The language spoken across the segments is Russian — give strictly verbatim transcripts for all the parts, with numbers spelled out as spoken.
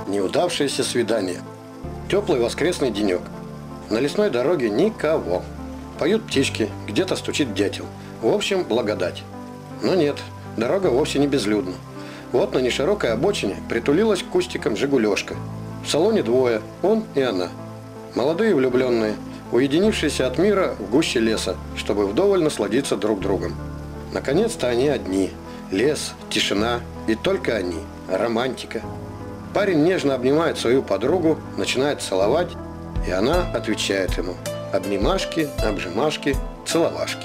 неудавшееся свидание. Теплый воскресный денек. На лесной дороге никого. Поют птички, где-то стучит дятел. В общем, благодать. Но нет, дорога вовсе не безлюдна. Вот на неширокой обочине притулилась к кустикам «Жигулешка». В салоне двое, он и она. Молодые влюбленные, уединившиеся от мира в гуще леса, чтобы вдоволь насладиться друг другом. Наконец-то они одни. Лес, тишина и только они. Романтика. Парень нежно обнимает свою подругу, начинает целовать, и она отвечает ему: обнимашки, обжимашки, целовашки.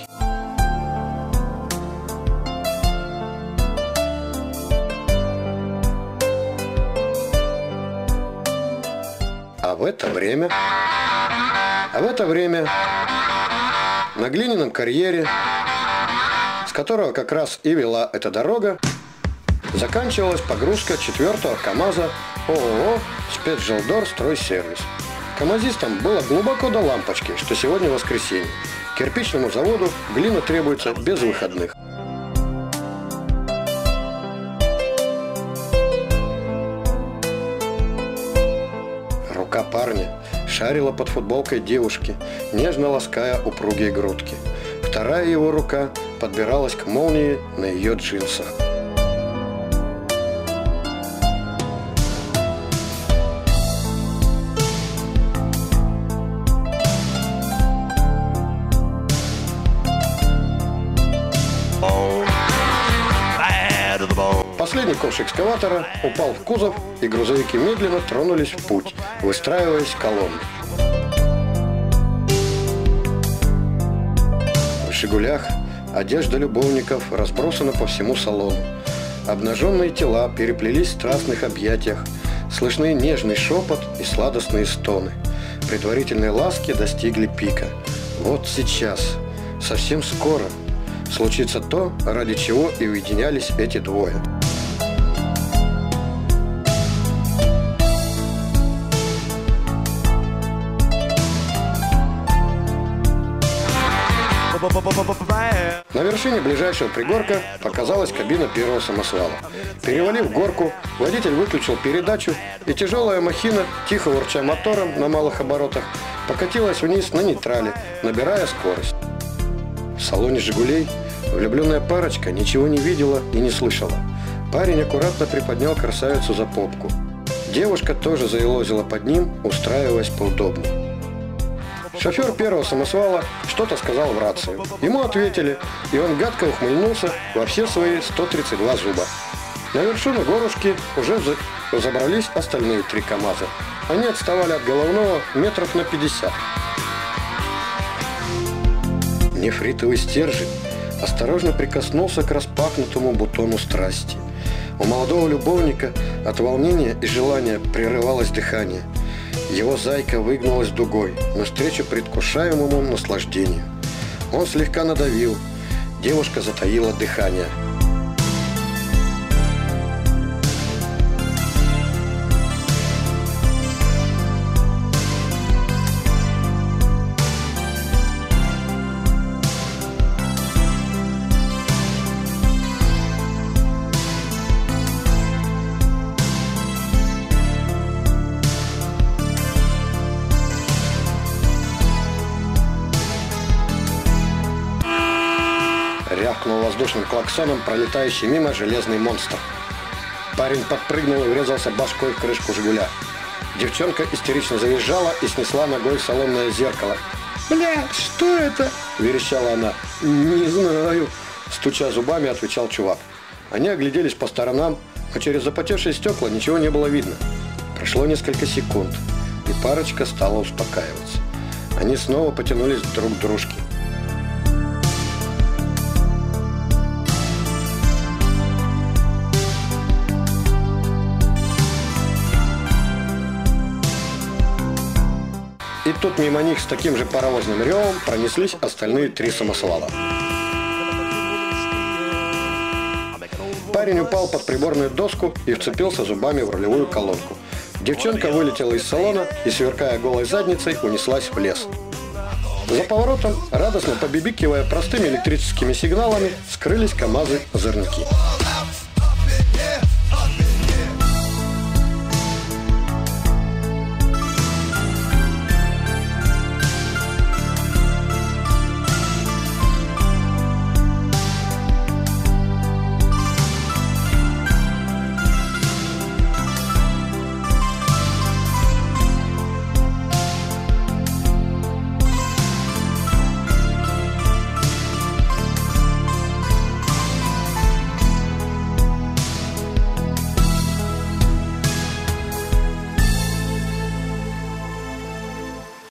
А в это время... А в это время на глиняном карьере, с которого как раз и вела эта дорога, заканчивалась погрузка четвертого КАМАЗа ООО «Спецжелдор Стройсервис». КАМАЗистам было глубоко до лампочки, что сегодня воскресенье. Кирпичному заводу глина требуется без выходных. Рука парня шарила под футболкой девушки, нежно лаская упругие грудки. Вторая его рука подбиралась к молнии на ее джинсах. Последний ковш экскаватора упал в кузов, и грузовики медленно тронулись в путь, выстраиваясь в колонны. В «Жигулях» одежда любовников разбросана по всему салону. Обнаженные тела переплелись в страстных объятиях, слышны нежный шепот и сладостные стоны. Предварительные ласки достигли пика. Вот сейчас, совсем скоро, случится то, ради чего и уединялись эти двое. На вершине ближайшего пригорка показалась кабина первого самосвала. Перевалив горку, водитель выключил передачу, и тяжелая махина, тихо урча мотором на малых оборотах, покатилась вниз на нейтрале, набирая скорость. В салоне «Жигулей» влюбленная парочка ничего не видела и не слышала. Парень аккуратно приподнял красавицу за попку. Девушка тоже заелозила под ним, устраиваясь поудобнее. Шофер первого самосвала что-то сказал в рацию. Ему ответили, и он гадко ухмыльнулся во все свои сто тридцать два зуба. На вершину горушки уже забрались остальные три КАМАЗа. Они отставали от головного метров на пятьдесят. Нефритовый стержень осторожно прикоснулся к распахнутому бутону страсти. У молодого любовника от волнения и желания прерывалось дыхание. Его зайка выгнулась дугой навстречу предвкушаемому наслаждению. Он слегка надавил. Девушка затаила дыхание. Рявкнул воздушным клаксоном пролетающий мимо железный монстр. Парень подпрыгнул и врезался башкой в крышку «Жигуля». Девчонка истерично завизжала и снесла ногой салонное зеркало. «Бля, что это?» – верещала она. «Не знаю», – стуча зубами, отвечал чувак. Они огляделись по сторонам, но через запотевшие стекла ничего не было видно. Прошло несколько секунд, и парочка стала успокаиваться. Они снова потянулись друг к дружке. И тут мимо них с таким же паровозным ревом пронеслись остальные три самосвала. Парень упал под приборную доску и вцепился зубами в рулевую колонку. Девчонка вылетела из салона и, сверкая голой задницей, унеслась в лес. За поворотом, радостно побибикивая простыми электрическими сигналами, скрылись КАМАЗы-озорники.